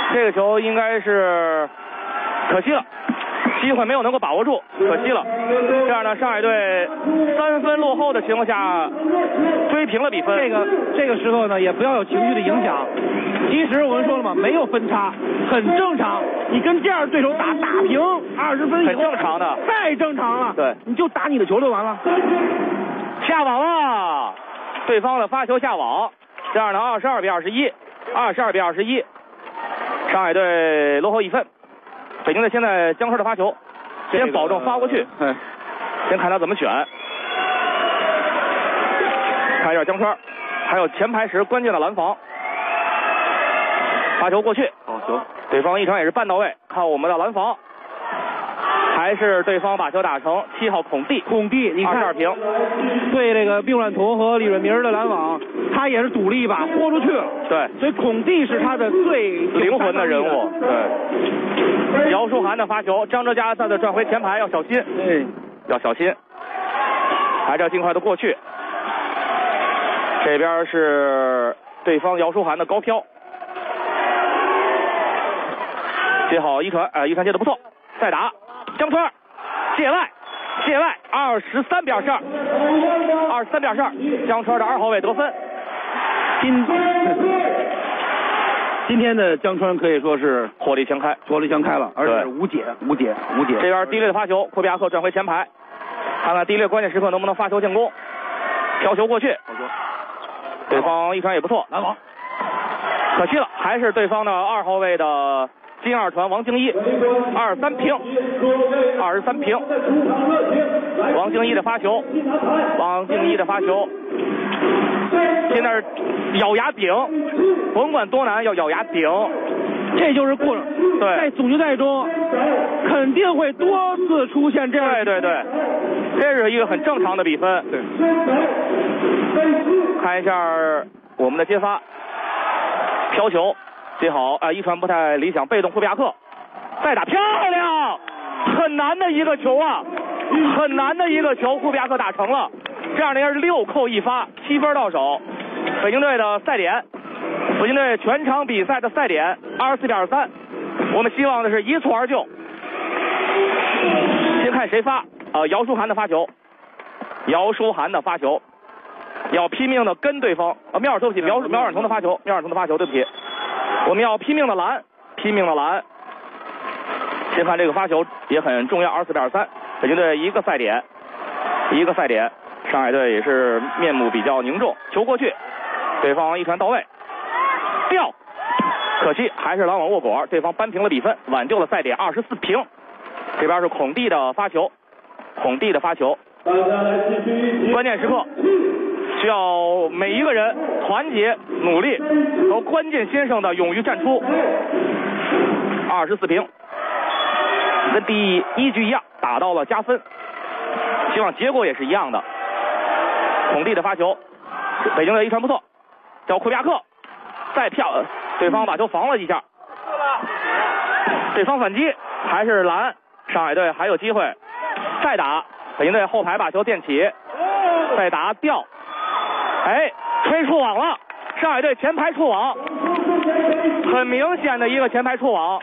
这个球应该是可惜了，机会没有能够把握住，可惜了。这样呢，上海队3分落后的情况下追平了比分。 这个时候呢，也不要有情绪的影响。其实我们说了嘛，没有分差，很正常。你跟这样的对手打平20分以后， 很正常的， 太正常了。 对， 你就打你的球就完了。 下网了，对方的发球下网，这样呢22比21，22比21，上海队落后1分。北京队现在江川的发球，先保证发过去，先看他怎么选。看一下江川，还有前排时关键的拦防，发球过去，好球，对方一传也是半到位，看我们的拦防。还是对方把球打成7号孔蒂， 你看 22平。 对这个并乱图和李润明的拦网，他也是赌了一把，豁出去了。 对， 所以孔蒂是他的最灵魂的人物。对，姚书涵的发球，张哲嘉再转回前排要小心，要小心，还是要尽快的过去。这边是对方姚书涵的高飘，接好一传，一传接的不错，再打。江川界外23比22，23比22，江川的2号位得分。 今天的江川可以说是火力全开了，而且无解。这边迪列的发球，库比亚克转回前排，看看迪列关键时刻能不能发球建功，飘球过去，对方一传也不错， 拦网， 可惜了，还是对方的2号位的金二传王敬一，23平，王敬一的发球，现在是咬牙顶，甭管多难要咬牙顶， 这就是过程。 对， 在总决赛中肯定会多次出现这样。 对，这是一个很正常的比分。 对， 看一下我们的接发，飘球。接好一传不太理想，被动库比亚克再打，漂亮，很难的一个球啊，库比亚克打成了，这样的应该是6扣1发，7分到手。北京队的赛点，北京队全场比赛的赛点24比23，我们希望的是一蹴而就。先看谁发，姚书涵的发球，要拼命的跟对方，苗远彤的发球，对不起。我们要拼命的拦。先看这个发球也很重要，24比23，北京队一个赛点，上海队也是面目比较凝重。球过去，对方一传到位，掉，可惜还是拦网握果，对方扳平了比分，挽救了赛点24平。这边是孔蒂的发球，关键时刻需要每一个人团结努力和关键先生的勇于站出。24平，跟第一局一样，打到了加分，希望结果也是一样的。孔蒂的发球，北京队一传不错，叫库比亚克，再跳，对方把球防了一下，对方反击还是拦，上海队还有机会再打，北京队后排把球垫起，再打掉，吹出网了，上海队前排触网，很明显的一个前排触网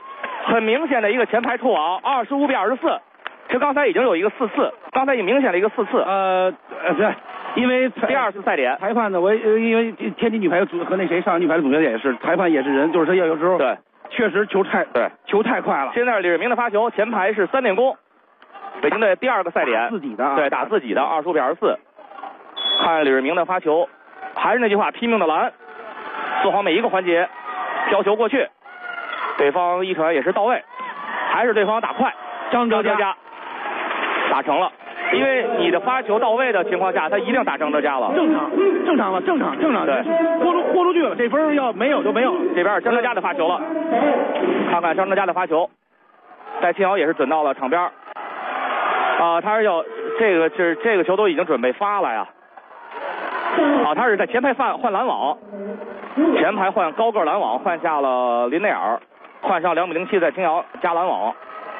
，25比24，这刚才已经有一个4次，刚才已经明显的一个4次， 对，因为第2次赛点， 裁判呢，因为天津女排和那谁上海女排的总决赛也是，裁判也是人，就是他有时候对， 确实球太快了。 现在李瑞明的发球，前排是3点攻，北京队第2个赛点，打自己的25比24，看李瑞明的发球。还是那句话，拼命的拦，做好每一个环节，飘球过去，对方一传也是到位，还是对方打快，张哲嘉打成了，因为你的发球到位的情况下，他一定打张哲嘉了，正常了，对， 豁出去了，这分要没有就没有。 这边是张哲嘉的发球了，看看张哲嘉的发球，戴庆瑶也是准到了场边，他是要这个球都已经准备发了呀。他是在前排换拦网，前排换高个拦网，换下了林内尔，换上2.07米在青瑶加拦网。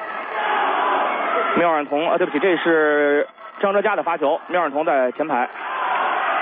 苗远彤对不起，这是张哲嘉的发球，苗远彤在前排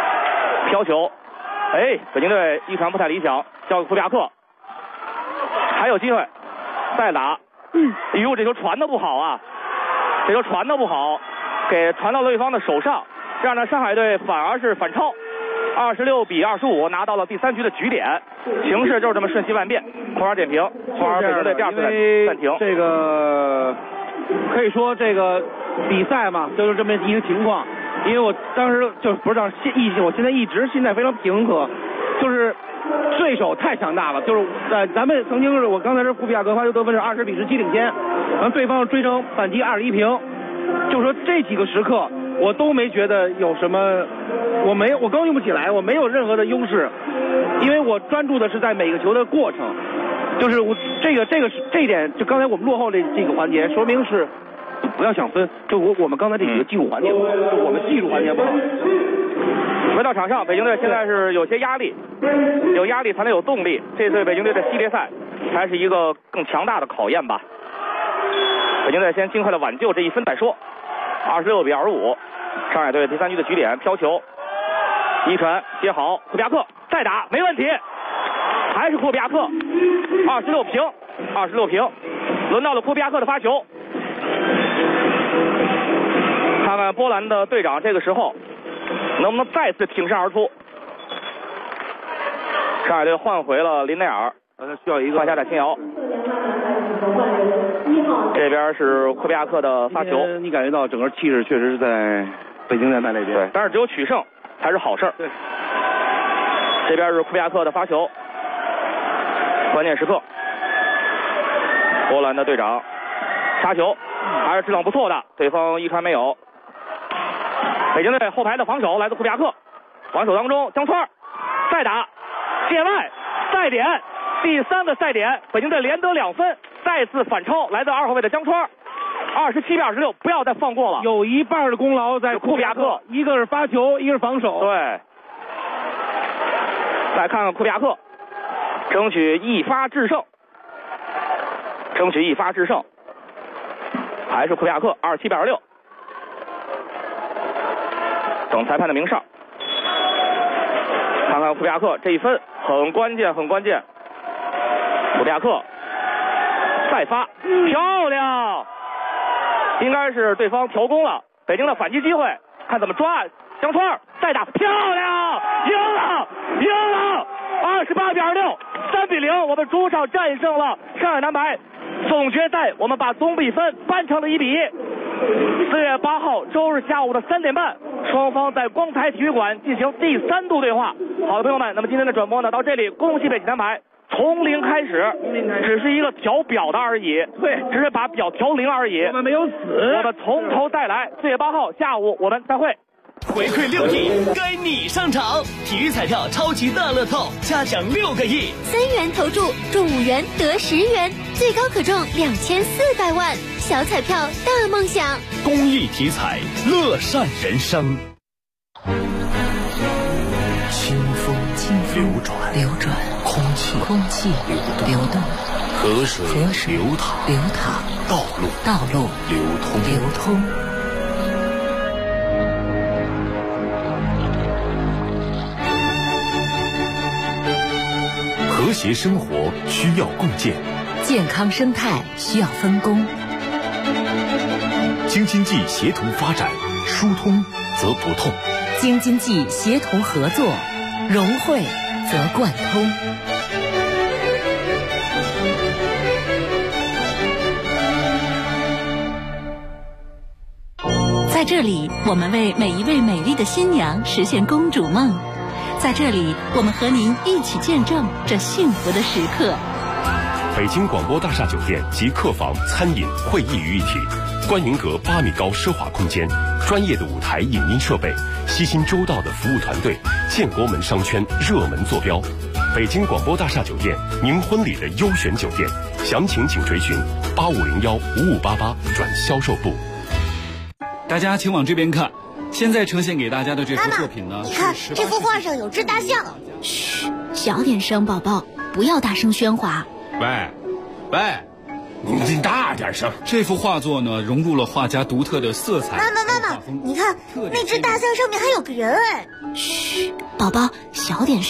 飘球，北京队一传不太理想，交给库比亚克， 还有机会，再打。哎呦，这球传的不好啊！这球传的不好，给传到了对方的手上，这样呢，上海队反而是反超，26比25拿到了第3局的局点。形势就是这么瞬息万变，红牌点评，红牌北京队第2次暂停。 这个可以说这个比赛嘛，就是这么一个情况。因为我当时就不是我现在一直心态非常平和，就是对手太强大了。就是咱们曾经是我刚才是库比亚克发球得分是20比17领先，然后对方追成反击21平。就是说这几个时刻我都没觉得有什么，我高兴不起来，我没有任何的优势，因为我专注的是在每个球的过程。就是我这一点，就刚才我们落后这个环节，说明是不要想分。就我们刚才这几个技术环节不好，就我们技术环节不好。 回到场上，北京队现在是有些压力，有压力才能有动力。这对北京队的系列赛才是一个更强大的考验吧。北京队先尽快的挽救这1分再说。26比25，上海队第3局的局点，飘球，一传接好，库比亚克再打没问题，还是库比亚克，26平，轮到了库比亚克的发球。看看波兰的队长这个时候能不能再次挺身而出。上海队换回了林内尔，需要一个换下的新瑶。这边是库比亚克的发球， 你感觉到整个气势确实是在北京在那边， 对，但是只有取胜才是好事。 对， 这边是库比亚克的发球，关键时刻，波兰的队长杀球，还是质量不错的，对方一传没有。北京队后排的防守来自库比亚克，防守当中江川再打界外赛点，第3个赛点，北京队连得2分，再次反超来自2号位的江川，27比26，不要再放过了。 有一半的功劳在库比亚克，一个是发球，一个是防守。 对，再看看库比亚克，争取一发制胜，还是库比亚克27比26。等裁判的鸣哨，看看库比亚克这1分很关键。库比亚克再发，漂亮，应该是对方调攻了，北京的反击机会，看怎么抓。江川再打，漂亮，赢了，28比26，3比0，我们主场战胜了上海男排。总决赛我们把总比分扳成了1比1。4月8号周日下午的3点半，双方在光台体育馆进行第3度对话。好的朋友们，那么今天的转播呢到这里，恭喜北京男排从0开始，只是一个调表的而已， 对， 只是把表调0而已， 我们没有死， 我们从头再来。4月8号下午我们再会。 回馈6亿，该你上场！体育彩票超级大乐透，加奖6个亿 ，3元投注中5元得10元，最高可中2400万，小彩票大梦想。 公益体彩，乐善人生。清风流转，空气流动，河水流淌，道路流通。和谐生活需要共建， 健康生态需要分工。 京津冀协同发展，疏通则不痛； 京津冀协同合作，融汇则贯通。在这里，我们为每一位美丽的新娘实现公主梦。在这里，我们和您一起见证这幸福的时刻。 北京广播大厦酒店及客房、餐饮、会议于一体，观云阁8米高奢华空间，专业的舞台影音设备，悉心周到的服务团队，建国门商圈热门坐标。北京广播大厦酒店，您婚礼的优选酒店，详情请垂询85015588转销售部。 大家请往这边看。现在呈现给大家的这幅作品呢， 你看这幅画上有只大象。 嘘，小点声，宝宝，不要大声喧哗。 喂，你大点声。 这幅画作呢，融入了画家独特的色彩。 妈妈，你看那只大象上面还有个人哎。 嘘，宝宝，小点声，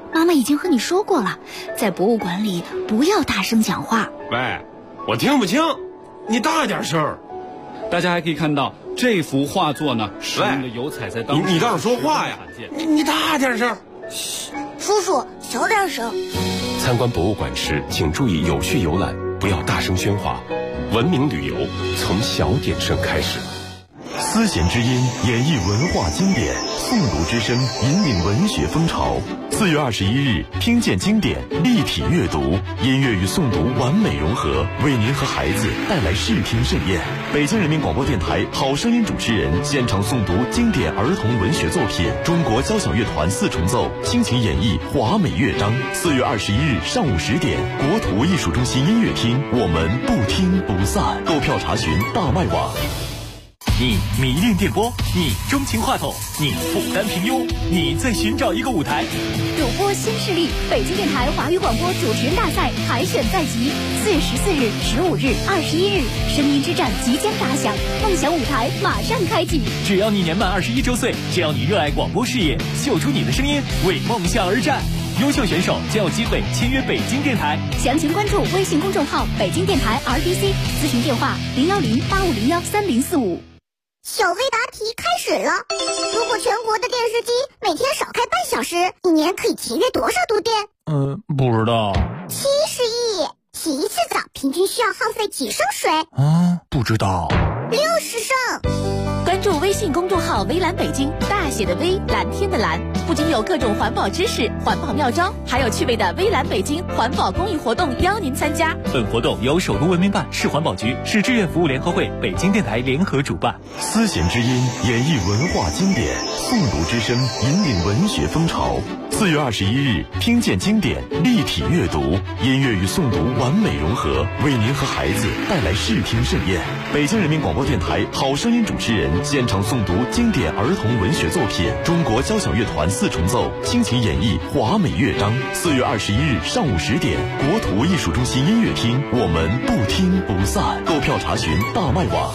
妈妈已经和你说过了，在博物馆里不要大声讲话。 喂，我听不清，你大点声。 大家还可以看到这幅画作呢，使用的油彩在当时你倒是说话呀！你大点声。 嘘，叔叔小点声。 参观博物馆时，请注意有序游览，不要大声喧哗。文明旅游从小点声开始。 丝弦之音演绎文化经典，诵读之声引领文学风潮。4月21日，听见经典，立体阅读，音乐与诵读完美融合，为您和孩子带来视听盛宴。北京人民广播电台好声音主持人现场诵读经典儿童文学作品，中国交响乐团4重奏倾情演绎华美乐章。4月21日上午10点，国土艺术中心音乐厅，我们不听不散。购票查询大麦网。 你迷恋电波，你钟情话筒，你不甘平庸，你在寻找一个舞台。 主播新势力，北京电台华语广播主持人大赛海选在即，4月14日、15日、21日，声音之战即将打响，梦想舞台马上开启。 只要你年满21周岁，只要你热爱广播事业，秀出你的声音，为梦想而战。优秀选手将有机会签约北京电台。 详情关注微信公众号北京电台 RDC， 咨询电话010-8501-3045。 小飞答题开始了。如果全国的电视机每天少开半小时，一年可以节约多少度电？ 不知道。 70亿。洗一次澡平均需要耗费几升水？ 不知道。 60升。 关注微信公众号微蓝北京，大写的微，蓝天的蓝，不仅有各种环保知识、环保妙招，还有趣味的微蓝北京环保公益活动邀您参加。 本活动由首都文明办、市环保局、市志愿服务联合会、北京电台联合主办。 丝弦之音演绎文化经典，诵读之声引领文学风潮。4月21日，听见经典，立体阅读，音乐与诵读完美融合，为您和孩子带来视听盛宴。北京人民广播电台好声音主持人现场诵读经典儿童文学作品，中国交响乐团4重奏倾情演绎华美乐章。4月21日上午10点，国土艺术中心音乐厅，我们不听不散。购票查询大麦网。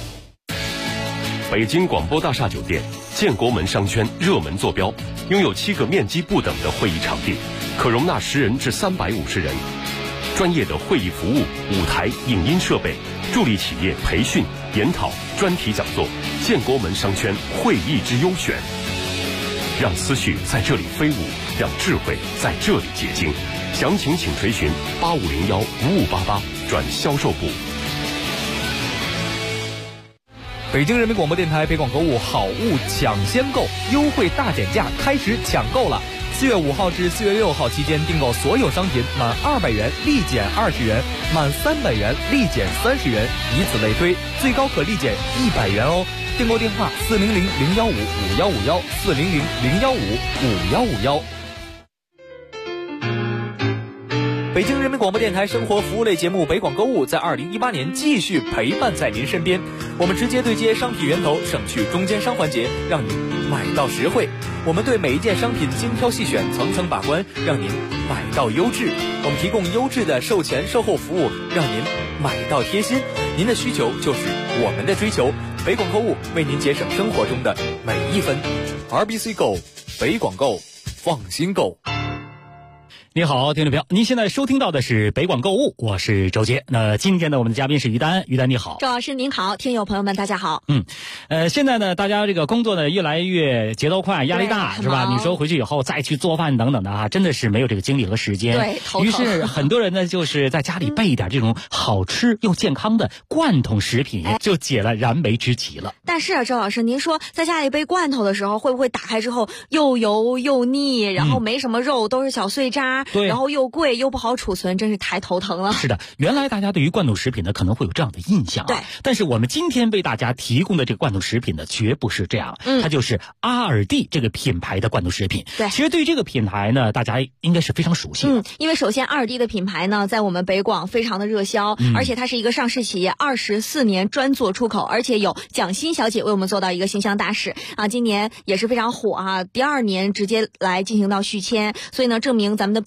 北京广播大厦酒店建国门商圈热门坐标，拥有7个面积不等的会议场地，可容纳10人至350人。专业的会议服务、舞台、影音设备，助力企业培训、研讨、专题讲座。建国门商圈会议之优选，让思绪在这里飞舞，让智慧在这里结晶。详情请垂询8501-5588转销售部。 北京人民广播电台北广购物好物抢先购优惠大减价开始抢购了。4月5号至4月6号期间订购所有商品满200元立减20元，满300元立减30元，以此类推，最高可立减100元哦。订购电话400-015-5151，400-015-5151。北京人民广播电台生活服务类节目北广购物在2018年继续陪伴在您身边，我们直接对接商品源头，省去中间商环节，让您买到实惠。我们对每一件商品精挑细选，层层把关，让您买到优质。我们提供优质的售前售后服务，让您买到贴心。您的需求就是我们的追求，北广购物为您节省生活中的每一分。RBC Go， 北广购，放心购。 你好，听众朋友，您现在收听到的是北广购物，我是周杰。那今天呢，我们的嘉宾是于丹，于丹你好。 周老师您好，听友朋友们大家好。 现在呢，大家这个工作呢越来越节奏快，压力大，是吧？你说回去以后再去做饭等等的啊，真的是没有这个精力和时间。 对，头疼。 于是很多人呢，就是在家里备一点这种好吃又健康的罐头食品，就解了燃眉之急了。 但是啊，周老师，您说在家里备罐头的时候，会不会打开之后又油又腻，然后没什么肉，都是小碎渣？ 对， 然后又贵又不好储存，真是太头疼了。 是的，原来大家对于罐头食品呢可能会有这样的印象对， 但是我们今天为大家提供的这个罐头食品呢绝不是这样，它就是阿尔蒂这个品牌的罐头食品。 对， 其实对于这个品牌呢，大家应该是非常熟悉的。 因为首先阿尔蒂的品牌呢在我们北广非常的热销，而且它是一个上市企业，24年专做出口，而且有蒋欣小姐为我们做到一个形象大使啊，今年也是非常火啊，第2年直接来进行到续签，所以呢证明咱们的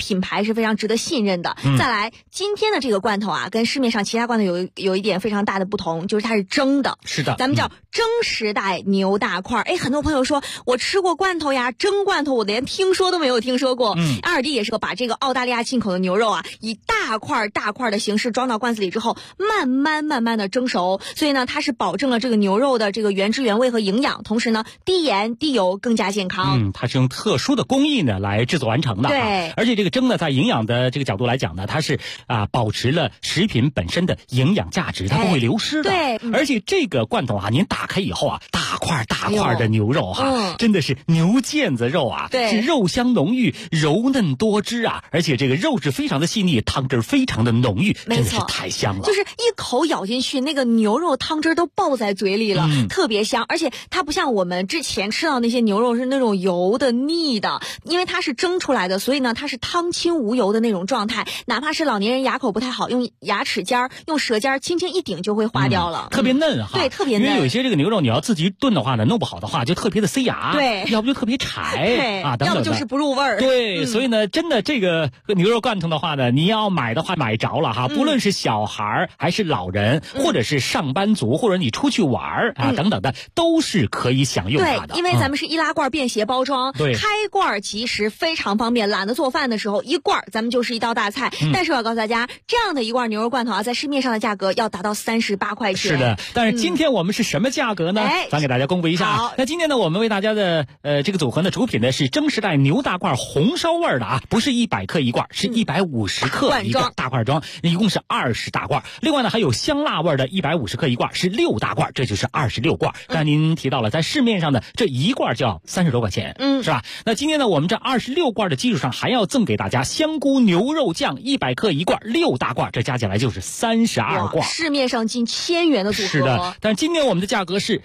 品牌是非常值得信任的。再来，今天的这个罐头啊，跟市面上其他罐头有一点非常大的不同，就是它是蒸的。 是的， 咱们叫蒸时代牛大块。哎，很多朋友说我吃过罐头呀，蒸罐头我连听说都没有听说过。阿尔蒂也是把这个澳大利亚进口的牛肉啊，以大块的形式装到罐子里之后，慢慢的蒸熟，所以呢，它是保证了这个牛肉的这个原汁原味和营养，同时呢，低盐低油，更加健康。 它是用特殊的工艺呢来制作完成的。 对， 而且这个蒸呢，在营养的这个角度来讲呢，它是保持了食品本身的营养价值，它不会流失的。 对， 而且这个罐头啊，您打开以后啊，大块的牛肉哈，真的是牛腱子肉啊， 对， 是肉香浓郁、柔嫩多汁啊，而且这个肉质非常的细腻，汤汁非常的浓郁，真的是太香了。 就是一口咬进去，那个牛肉汤汁都爆在嘴里了，特别香。而且它不像我们之前吃到那些牛肉是那种油的腻的，因为它是蒸出来的，所以呢它是汤清无油的那种状态，哪怕是老年人牙口不太好，用牙齿尖用舌尖轻轻一顶就会化掉了， 特别嫩哈。 对，特别嫩。 因为有些这个牛肉你要自己炖的话呢，弄不好的话就特别的塞牙， 对， 要不就特别柴啊，等等的， 要不就是不入味儿。 对，所以呢，真的这个牛肉罐头的话呢，你要买的话买着了哈，不论是小孩还是老人，或者是上班族，或者你出去玩啊等等的，都是可以享用它的。 对，因为咱们是易拉罐便携包装， 对， 开罐即食，非常方便。懒得做饭的时候，一罐咱们就是一道大菜。但是我要告诉大家，这样的一罐牛肉罐头啊，在市面上的价格要达到38块钱。 是的，但是今天我们是什么价格呢？咱给大家公布一下。好，那今天呢，我们为大家的这个组合呢，主品呢是蒸时代牛大块红烧味的啊，不是100克一罐，是150克一罐大块装，一共是20大罐。另外呢，还有香辣味的150克一罐，是6大罐，这就是26罐。刚才您提到了，在市面上的这一罐就要30多块钱，是吧？那今天呢，我们这26罐的基础上，还要赠给大家香菇牛肉酱100克一罐，6大罐，这加起来就是32罐。 市面上近1000元的组合。 是的，但今天我们的价格是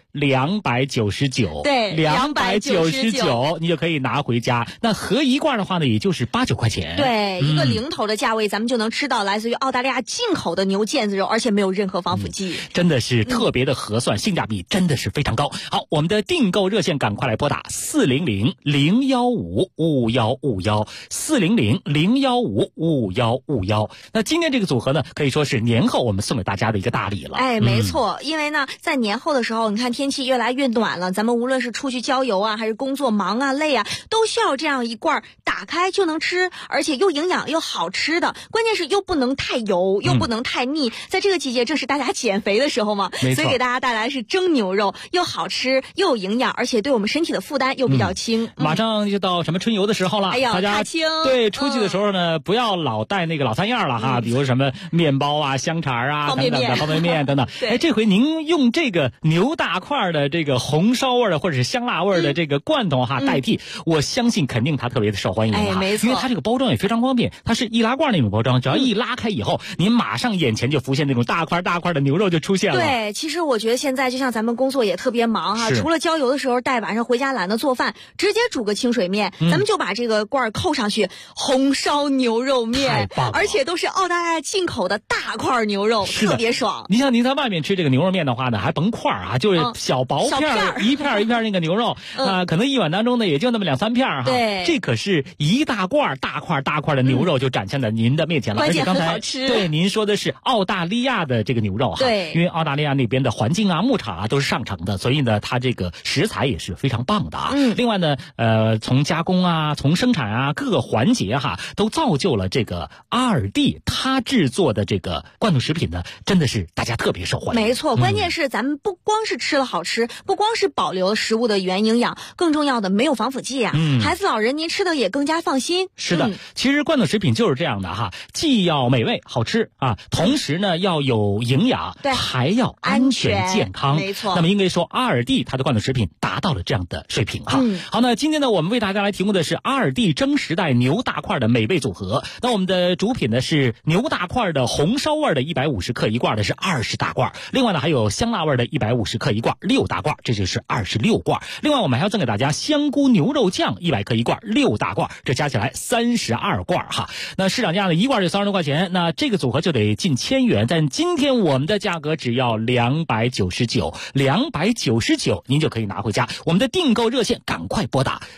299， 对 ，299，你就可以拿回家。那合一罐的话呢，也就是8、9块钱。 对，一个零头的价位，咱们就能吃到来自于澳大利亚进口的牛腱子肉，而且没有任何防腐剂， 真的是特别的合算，性价比真的是非常高。好，我们的订购热线赶快来拨打400-015-515，400-015-515。那今天这个组合呢，可以说是年后我们送给大家的一个大礼了。 哎，没错，因为呢，在年后的时候，你看天气越来越暖了，咱们无论是出去郊游啊，还是工作忙啊、累啊，都需要这样一罐打开就能吃，而且又营养又好吃的，关键是又不能太油，又不能太腻。在这个季节，正是大家减肥的时候嘛，所以给大家带来是蒸牛肉，又好吃又有营养，而且对我们身体的负担又比较轻。 马上就到什么春游的时候了， 哎呀， 大家对出去的时候呢，不要老带那个老三样了哈，比如什么面包啊、香肠啊等等的方便面等等。哎，这回您用这个牛大块的这个红烧味的或者是香辣味的这个罐头哈代替，我相信肯定它特别的受欢迎哈。 哎，没错， 因为它这个包装也非常方便，它是易拉罐那种包装，只要一拉开以后，您马上眼前就浮现那种大块的牛肉就出现了。 对，其实我觉得现在就像咱们工作也特别忙哈，除了郊游的时候带晚上回家懒得做饭，直接煮个清水面，咱们就把这个罐扣上去，红烧牛肉面，而且都是澳大利亚进口的大块牛肉，特别爽。 你像您在外面吃这个牛肉面的话呢，还甭块啊，就是小薄片，一片一片那个牛肉可能一碗当中呢也就那么2、3片哈。 对， 这可是一大块大块的牛肉就展现在您的面前了， 而且刚才很好吃。 对，您说的是澳大利亚的这个牛肉哈， 对， 因为澳大利亚那边的环境啊、牧场啊都是上乘的，所以呢，它这个食材也是非常棒的啊。另外呢，从加工啊、从生产啊各个环节哈，都造就了这个阿尔蒂它制作的这个罐头食品呢，真的是大家特别受欢迎。 没错，关键是咱们不光是吃了好吃，不光是保留了食物的原营养，更重要的没有防腐剂啊。孩子老人您吃的也更加放心。 是的，其实罐头食品就是这样的哈，既要美味好吃啊，同时呢要有营养， 对， 还要安全健康。 没错。 那么应该说阿尔蒂它的罐头食品达到了这样的水平哈。好，那今天呢我们为大家来提供的是阿尔蒂蒸时代牛大块的美味组合。那我们的主品呢是牛大块的红烧味的150克一罐的是20大罐，另外呢还有香辣味的150克一罐6大罐，这就是26罐。另外我们还要赠给大家香菇牛肉酱100克一罐6大罐，这加起来32罐哈。那市场价呢一罐就30多块钱，那这个组合就得近1000元，但今天我们的价格只要299，299您就可以拿回家。 我们的订购热线赶快拨打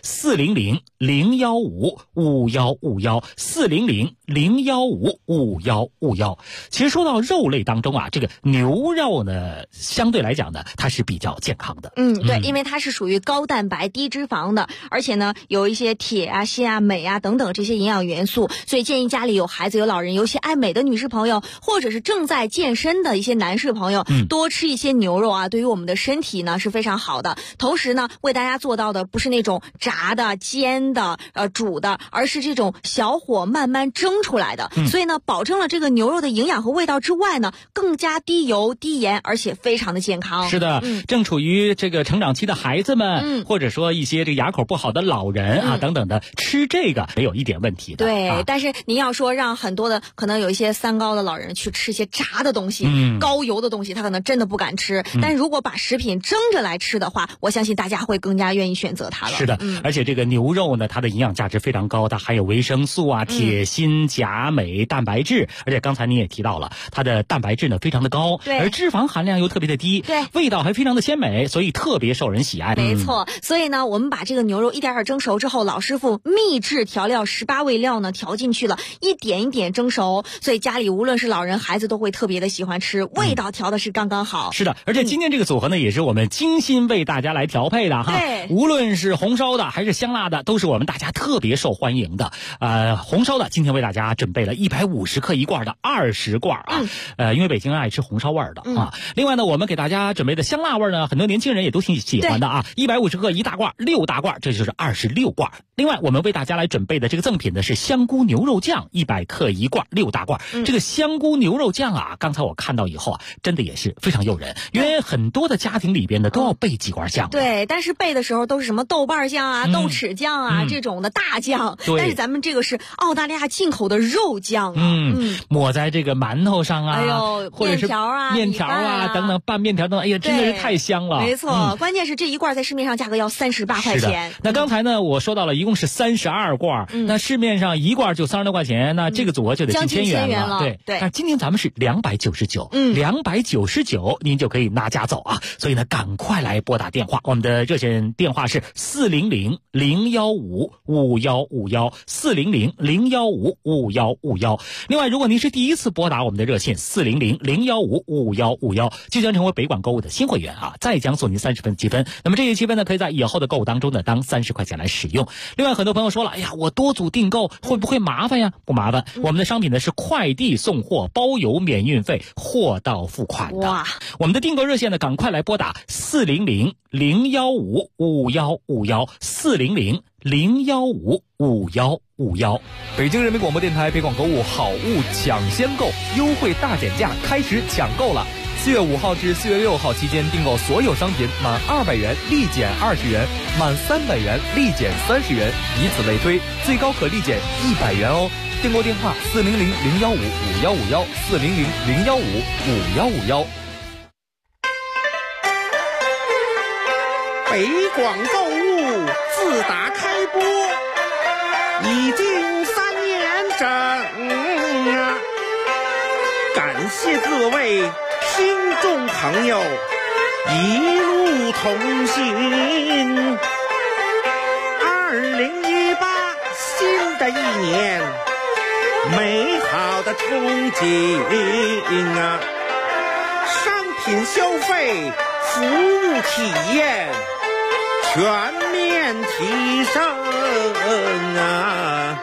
400-015-5151，400-015-5151。其实说到肉类当中啊，这个牛肉呢，相对来讲呢，它是比较健康的。 对，因为它是属于高蛋白低脂肪的，而且呢有一些铁啊、锌啊、镁啊等等这些营养元素，所以建议家里有孩子有老人，尤其爱美的女士朋友，或者是正在健身的一些男士朋友，多吃一些牛肉啊，对于我们的身体呢是非常好的。同时呢，为大家做到的不是那种炸的、煎的、煮的，而是这种小火慢慢蒸出来的。所以呢，保证了这个牛肉的营养和味道之外呢，更加低油、低盐，而且非常的健康。 是的，正处于这个成长期的孩子们，或者说一些这牙口不好的老人啊等等的，吃这个没有一点问题的。 对，但是您要说让很多的可能有一些三高的老人去吃一些炸的东西、高油的东西，他可能真的不敢吃。但是如果把食品蒸着来吃的话，我相信大家会更加愿意选择它了。 是的，而且这个牛肉呢，它的营养价值非常高，它含有维生素啊、铁、锌、钾、镁、蛋白质，而且刚才你也提到了，它的蛋白质呢非常的高，而脂肪含量又特别的低，味道还非常的鲜美，所以特别受人喜爱。 没错，所以呢，我们把这个牛肉一点点蒸熟之后，老师傅秘制调料18味料呢调进去了，一点一点蒸熟，所以家里无论是老人孩子都会特别的喜欢吃，味道调的是刚刚好。 是的，而且今天这个组合呢，也是我们精心为大家来调配的哈。无论是红烧的还是香辣的，都是我们大家特别受欢迎的。红烧的今天为大家准备了150克一罐的20罐啊，因为北京人爱吃红烧味儿的啊。另外呢，我们给大家准备的香辣味呢，很多年轻人也都挺喜欢的啊。150克一大罐，6大罐，这就是26罐。另外，我们为大家来准备的这个赠品呢是香菇牛肉酱，100克一罐，6大罐。这个香菇牛肉酱啊，刚才我看到以后啊，真的也是非常诱人，因为很多的家庭里边呢都要备几罐酱。 对，但是备的时候都是什么豆瓣酱啊、豆豉酱啊这种的大酱，但是咱们这个是澳大利亚进口的肉酱啊， 抹在这个馒头上啊，或者是面条啊等等，拌面条等等，哎呀，真的是太香了。 没错，关键是这一罐在市面上价格要38块钱。 那刚才呢，我说到了一共是32罐，那市面上一罐就36块钱，那这个组合就得近1000元了。对，但今天咱们是299，299您就可以拿家走啊。所以呢，赶快来拨打电话，我们的热线电话是400-015-5151，400-015-5151。另外，如果您是第一次拨打我们的热线400-015-5151，就将成为北广购物的新会员啊，再将送您30分积分。那么这些积分呢，可以在以后的购物当中呢当30块钱来使用。另外，很多朋友说了，哎呀，我多组订购会不会麻烦呀？不麻烦，我们的商品呢是快递送货，包邮免运费，货到付款的。哇，我们的订购热线呢，赶快来拨打400-015-5151，400-015-5151。 北京人民广播电台北广购物好物抢先购优惠大减价开始抢购了。4月5号至4月6号期间订购所有商品满200元立减20元，满300元立减30元，以此类推，最高可立减100元哦。订购电话400-015-5151，400-015-5151。 北广购物自打开播已经3年整啊，感谢各位听众朋友一路同行。2018新的一年，美好的憧憬啊，商品消费、服务体验全面提升啊！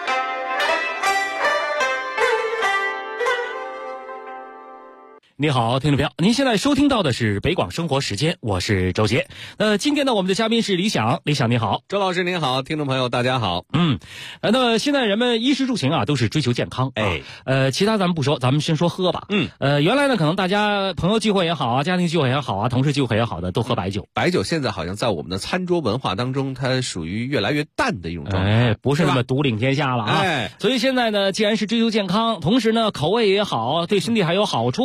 你好，听众朋友，您现在收听到的是北广生活时间，我是周杰。今天呢，我们的嘉宾是李想，李想你好。 周老师您好，听众朋友大家好。 那么现在人们衣食住行啊都是追求健康，其他咱们不说，咱们先说喝吧。原来呢可能大家朋友聚会也好啊，家庭聚会也好啊，同事聚会也好的都喝白酒。 白酒现在好像在我们的餐桌文化当中，它属于越来越淡的一种状态， 不是那么独领天下了啊。所以现在呢，既然是追求健康，同时呢口味也好，对身体还有好处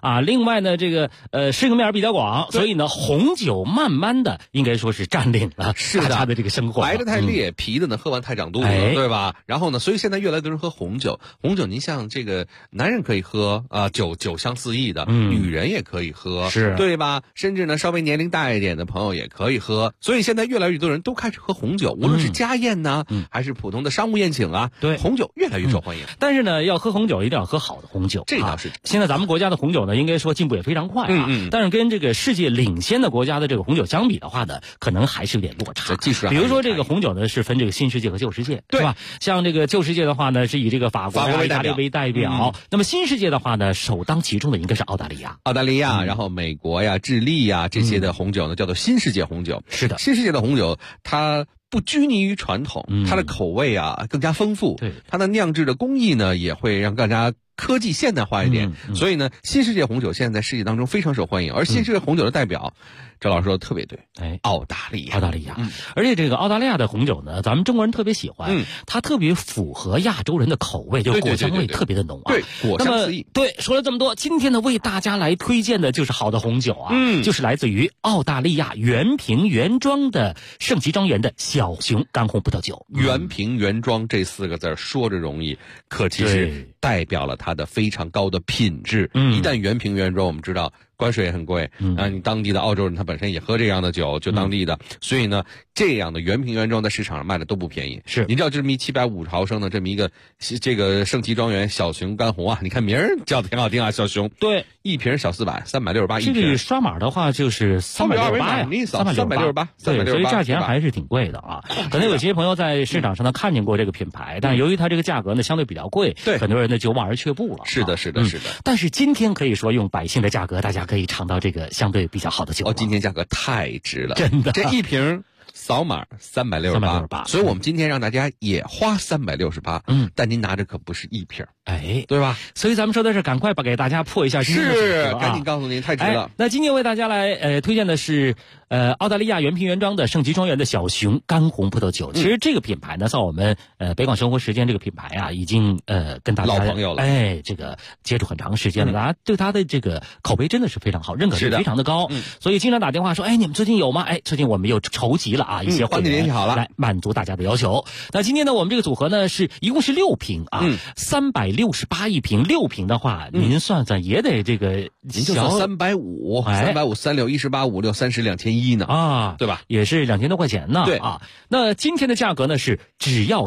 啊。另外呢，这个适应面比较广，所以呢，红酒慢慢的应该说是占领了大家的这个生活。 白的太烈，啤的呢喝完太长肚子，对吧？然后呢，所以现在越来越多人喝红酒。红酒您像这个男人可以喝啊，酒香四溢的，女人也可以喝， 是对吧？甚至呢，稍微年龄大一点的朋友也可以喝。所以现在越来越多人都开始喝红酒，无论是家宴呢，还是普通的商务宴请啊， 对， 红酒越来越受欢迎。 但是呢，要喝红酒一定要喝好的红酒， 这倒是。 现在咱们国家的红酒呢，应该说进步也非常快啊。但是跟这个世界领先的国家的这个红酒相比的话呢，可能还是有点落差。 技术上， 比如说这个红酒呢是分这个新世界和旧世界，是吧？像这个旧世界的话呢，是以这个法国、意大利为代表。那么新世界的话呢，首当其冲的应该是澳大利亚。 然后美国呀、智利呀这些的红酒呢，叫做新世界红酒。 是的， 新世界的红酒它不拘泥于传统，它的口味啊更加丰富， 对， 它的酿制的工艺呢也会让更加科技现代化一点。所以呢，新世界红酒现在在世界当中非常受欢迎。而新世界红酒的代表，周老师说的特别对，澳大利亚。 而且这个澳大利亚的红酒呢，咱们中国人特别喜欢，它特别符合亚洲人的口味，就是果香味特别的浓啊。 对，果香四溢。 对，说了这么多，今天呢为大家来推荐的就是好的红酒啊，就是来自于澳大利亚原瓶原装的圣吉庄园的小熊干红葡萄酒。 原瓶原装这4个字说着容易，可其实代表了它的非常高的品质。一旦原瓶原装，我们知道关税也很贵啊，你当地的澳洲人他本身也喝这样的酒，就当地的，所以呢，这样的原瓶原装在市场上卖的都不便宜。 是， 你知道这么一750毫升的这么一个这个圣吉庄园小熊干红啊，你看名儿叫的挺好听啊，小熊。 对， 一瓶小400，368一瓶。 这个刷码的话就是368呀 ，368， 对，所以价钱还是挺贵的啊。可能有些朋友在市场上呢看见过这个品牌，但是由于它这个价格呢相对比较贵， 对， 很多人呢就望而却步了。 是的。 但是今天可以说用百姓的价格，大家可以尝到这个相对比较好的酒。 今天价格太值了， 真的。 这一瓶扫码368，所以我们今天让大家也花368，但您拿着可不是一瓶，对吧？ 所以咱们说的是赶快给大家破一下今天的是，赶紧告诉您，太值了。 那今天为大家来推荐的是澳大利亚原瓶原装的圣吉庄园的小熊干红葡萄酒。其实这个品牌呢，在我们北广生活时间这个品牌啊，已经跟大家老朋友了， 这个接触很长时间了，大家对它的这个口碑真的是非常好，认可度非常的高。所以经常打电话说，你们最近有吗？最近我们又筹集了一些会员联系好了， 来满足大家的要求。那今天呢，我们这个组合呢是一共是6瓶啊，368一瓶，6瓶的话，您算算也得这个， 您就算350，350、36、18、56、30、21呢啊， 对吧？ 也是2000多块钱呢。 对啊，那今天的价格呢是只要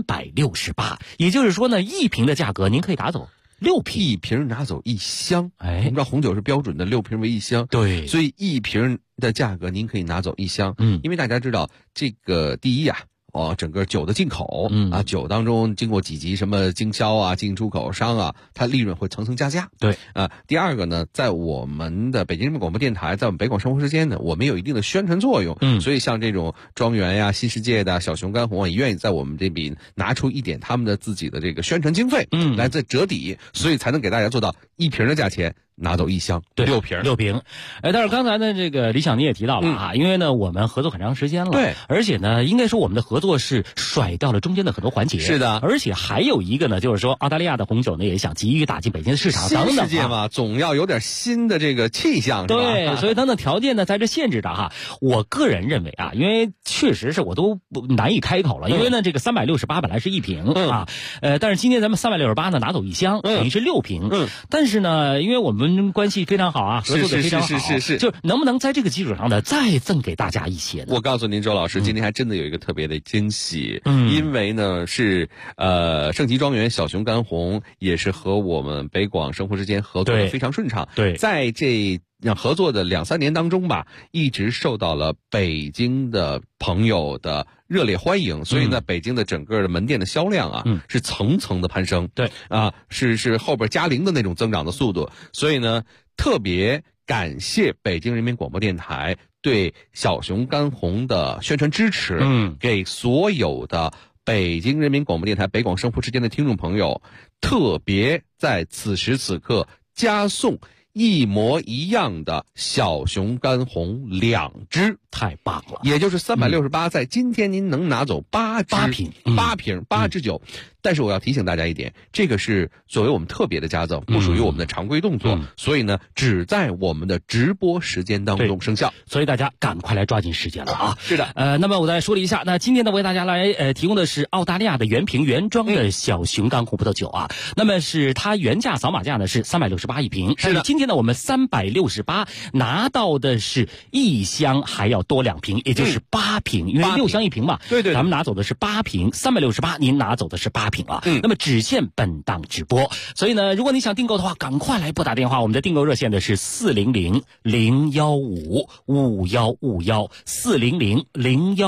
368，也就是说呢，一瓶的价格您可以拿走6瓶， 一瓶拿走1箱。我们知道红酒是标准的6瓶为1箱， 对， 所以一瓶的价格您可以拿走1箱。因为大家知道这个第一啊。整个酒的进口酒当中经过几级什么经销啊、进出口商啊，它利润会层层加价。 对第二个呢，在我们的北京人民广播电台，在我们北广生活时间呢，我们有一定的宣传作用。所以像这种庄园呀、新世界的小熊干红啊，也愿意在我们这边拿出一点他们的自己的这个宣传经费，来再折抵，所以才能给大家做到一瓶的价钱拿走1箱，6瓶。 但是刚才呢，这个李想你也提到了啊，因为呢我们合作很长时间了， 对， 而且呢，应该说我们的合作是甩掉了中间的很多环节， 是的， 而且还有一个呢，就是说澳大利亚的红酒呢也想急于打进北京的市场， 新世界嘛，总要有点新的这个气象， 对，所以等等条件呢在这限制着哈。我个人认为啊，因为确实是我都难以开口了，因为呢这个368本来是一瓶啊，但是今天咱们368呢拿走1箱，等于是6瓶，但是呢，因为我们关系非常好啊，合作的非常好， 是， 就能不能在这个基础上呢，再赠给大家一些呢？ 我告诉您，周老师，今天还真的有一个特别的惊喜，因为呢是圣吉庄园小熊干红也是和我们北广生活之间合作的非常顺畅， 对， 在这合作的2-3年当中吧，一直受到了北京的朋友的热烈欢迎，所以呢，北京的整个的门店的销量啊，是层层的攀升， 对啊，是后边加0的那种增长的速度，所以呢，特别感谢北京人民广播电台对小熊干红的宣传支持，给所有的北京人民广播电台北广生活之间的听众朋友，特别在此时此刻加送一模一样的小熊干红2支。 太棒了！ 也就是368，在今天您能拿走8瓶8支酒。但是我要提醒大家一点，这个是作为我们特别的加赠，不属于我们的常规动作，所以呢，只在我们的直播时间当中生效。 所以大家赶快来抓紧时间了啊！ 是的， 那么我再说了一下，那今天呢为大家来提供的是澳大利亚的原瓶原装的小熊钢红葡萄酒啊。那么是它原价扫码价呢是368一瓶， 是的。 今天呢我们368拿到的是1箱还要多2瓶，也就是8瓶，因为6箱1瓶嘛。 对， 咱们拿走的是8瓶，368您拿走的是8瓶啊。那么只限本档直播，所以呢，如果你想订购的话，赶快来拨打电话，我们的订购热线的是400-015-5151，400-015。